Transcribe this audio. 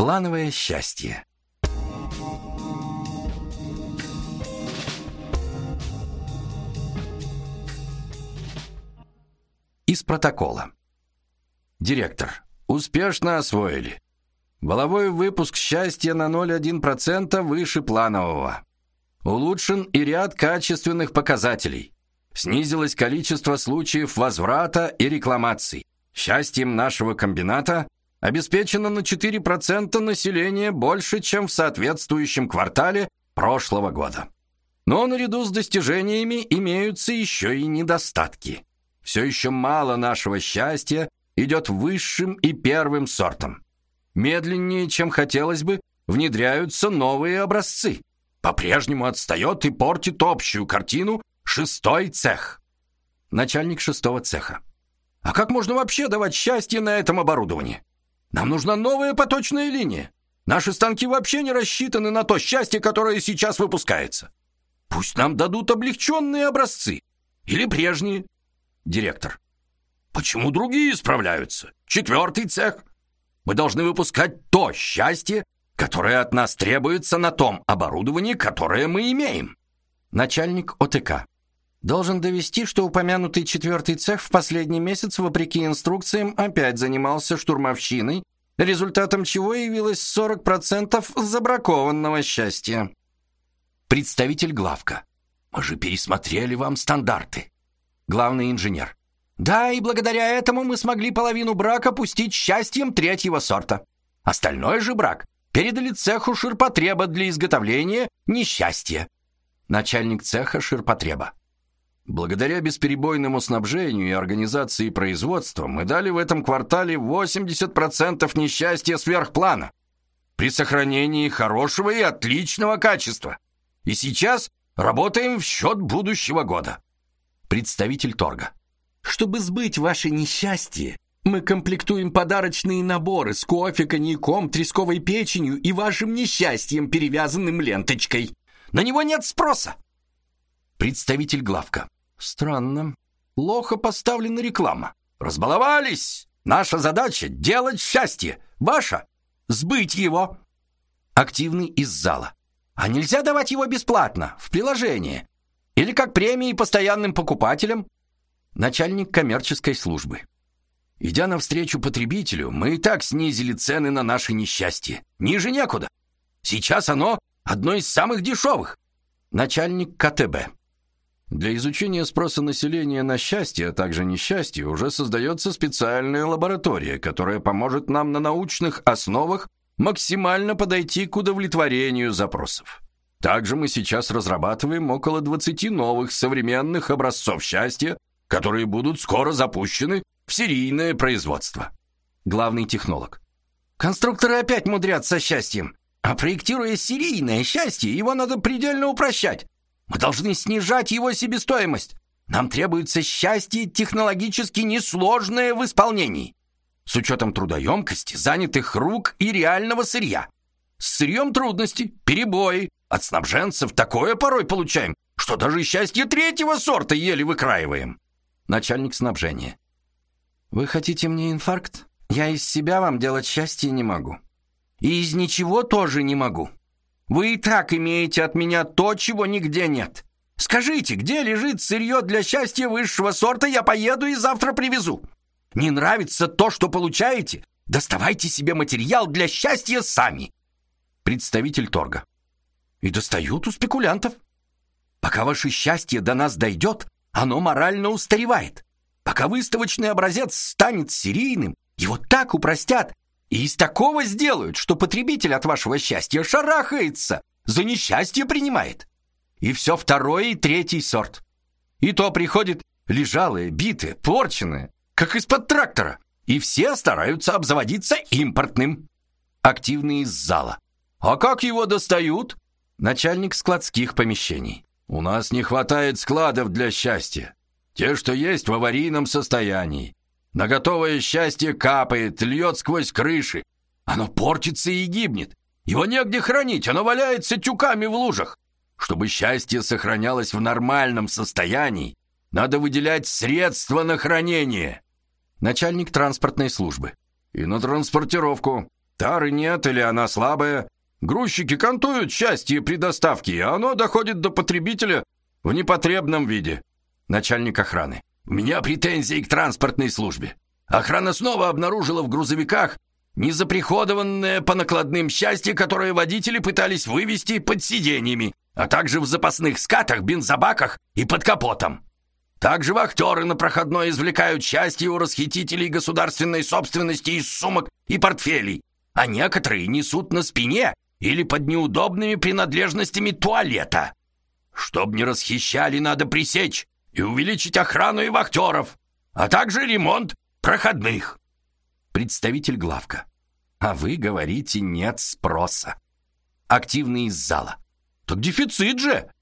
Плановое счастье. Из протокола. Директор. Успешно освоили. Валовой выпуск счастья на 0,1% выше планового. Улучшен и ряд качественных показателей. Снизилось количество случаев возврата и рекламаций. Счастьем нашего комбината обеспечено на 4% населения больше, чем в соответствующем квартале прошлого года. Но наряду с достижениями имеются еще и недостатки. Все еще мало нашего счастья идет высшим и первым сортом. Медленнее, чем хотелось бы, внедряются новые образцы. По-прежнему отстает и портит общую картину 6-й цех. Начальник 6-го цеха. А как можно вообще давать счастье на этом оборудовании? Нам нужна новая поточная линия. Наши станки вообще не рассчитаны на то счастье, которое сейчас выпускается. Пусть нам дадут облегченные образцы. Или прежние. Директор. Почему другие справляются? 4-й цех. Мы должны выпускать то счастье, которое от нас требуется на том оборудовании, которое мы имеем. Начальник ОТК. Должен довести, что упомянутый 4-й цех в последний месяц, вопреки инструкциям, опять занимался штурмовщиной, результатом чего явилось 40% забракованного счастья. Представитель главка. Мы же пересмотрели вам стандарты. Главный инженер. Да, и благодаря этому мы смогли половину брака пустить счастьем 3-го сорта. Остальной же брак передали цеху ширпотреба для изготовления несчастья. Начальник цеха ширпотреба. Благодаря бесперебойному снабжению и организации производства мы дали в этом квартале 80% несчастья сверхплана при сохранении хорошего и отличного качества. И сейчас работаем в счет будущего года. Представитель торга. Чтобы сбыть ваше несчастье, мы комплектуем подарочные наборы с кофе, коньяком, тресковой печенью и вашим несчастьем, перевязанным ленточкой. На него нет спроса. Представитель главка. Странно. Плохо поставлена реклама. Разбаловались. Наша задача — делать счастье. Ваша — сбыть его. Активный из зала. А нельзя давать его бесплатно, в приложение? Или как премии постоянным покупателям? Начальник коммерческой службы. Идя навстречу потребителю, мы и так снизили цены на наше несчастье. Ниже некуда. Сейчас оно одно из самых дешевых. Начальник КТБ. Для изучения спроса населения на счастье, а также несчастье, уже создается специальная лаборатория, которая поможет нам на научных основах максимально подойти к удовлетворению запросов. Также мы сейчас разрабатываем около 20 новых современных образцов счастья, которые будут скоро запущены в серийное производство. Главный технолог. Конструкторы опять мудрят со счастьем. А проектируя серийное счастье, его надо предельно упрощать. Мы должны снижать его себестоимость. Нам требуется счастье технологически несложное в исполнении, с учетом трудоемкости, занятых рук и реального сырья. С сырьем трудности, перебои. От снабженцев такое порой получаем, что даже счастье 3-го сорта еле выкраиваем. Начальник снабжения. Вы хотите мне инфаркт? Я из себя вам делать счастье не могу. И из ничего тоже не могу. Вы и так имеете от меня то, чего нигде нет. Скажите, где лежит сырье для счастья высшего сорта, я поеду и завтра привезу. Не нравится то, что получаете? Доставайте себе материал для счастья сами. Представитель торга. И достают у спекулянтов. Пока ваше счастье до нас дойдет, оно морально устаревает. Пока выставочный образец станет серийным, его так упростят и из такого сделают, что потребитель от вашего счастья шарахается, за несчастье принимает. И все 2-й и 3-й сорт. И то приходит лежалое, битое, порченное, как из-под трактора. И все стараются обзаводиться импортным. Активный из зала. А как его достают? Начальник складских помещений. У нас не хватает складов для счастья. Те, что есть, в аварийном состоянии. На готовое счастье капает, льет сквозь крыши. Оно портится и гибнет. Его негде хранить, оно валяется тюками в лужах. Чтобы счастье сохранялось в нормальном состоянии, надо выделять средства на хранение. Начальник транспортной службы. И на транспортировку. Тары нет или она слабая. Грузчики кантуют счастье при доставке, а оно доходит до потребителя в непотребном виде. Начальник охраны. У меня претензии к транспортной службе. Охрана снова обнаружила в грузовиках незаприходованное по накладным счастье, которое водители пытались вывести под сиденьями, а также в запасных скатах, бензобаках и под капотом. Также вахтеры на проходной извлекают счастье у расхитителей государственной собственности из сумок и портфелей, а некоторые несут на спине или под неудобными принадлежностями туалета. Чтоб не расхищали, надо пресечь и увеличить охрану и вахтеров, а также ремонт проходных. Представитель главка. А вы говорите, нет спроса. Активный из зала. Так дефицит же.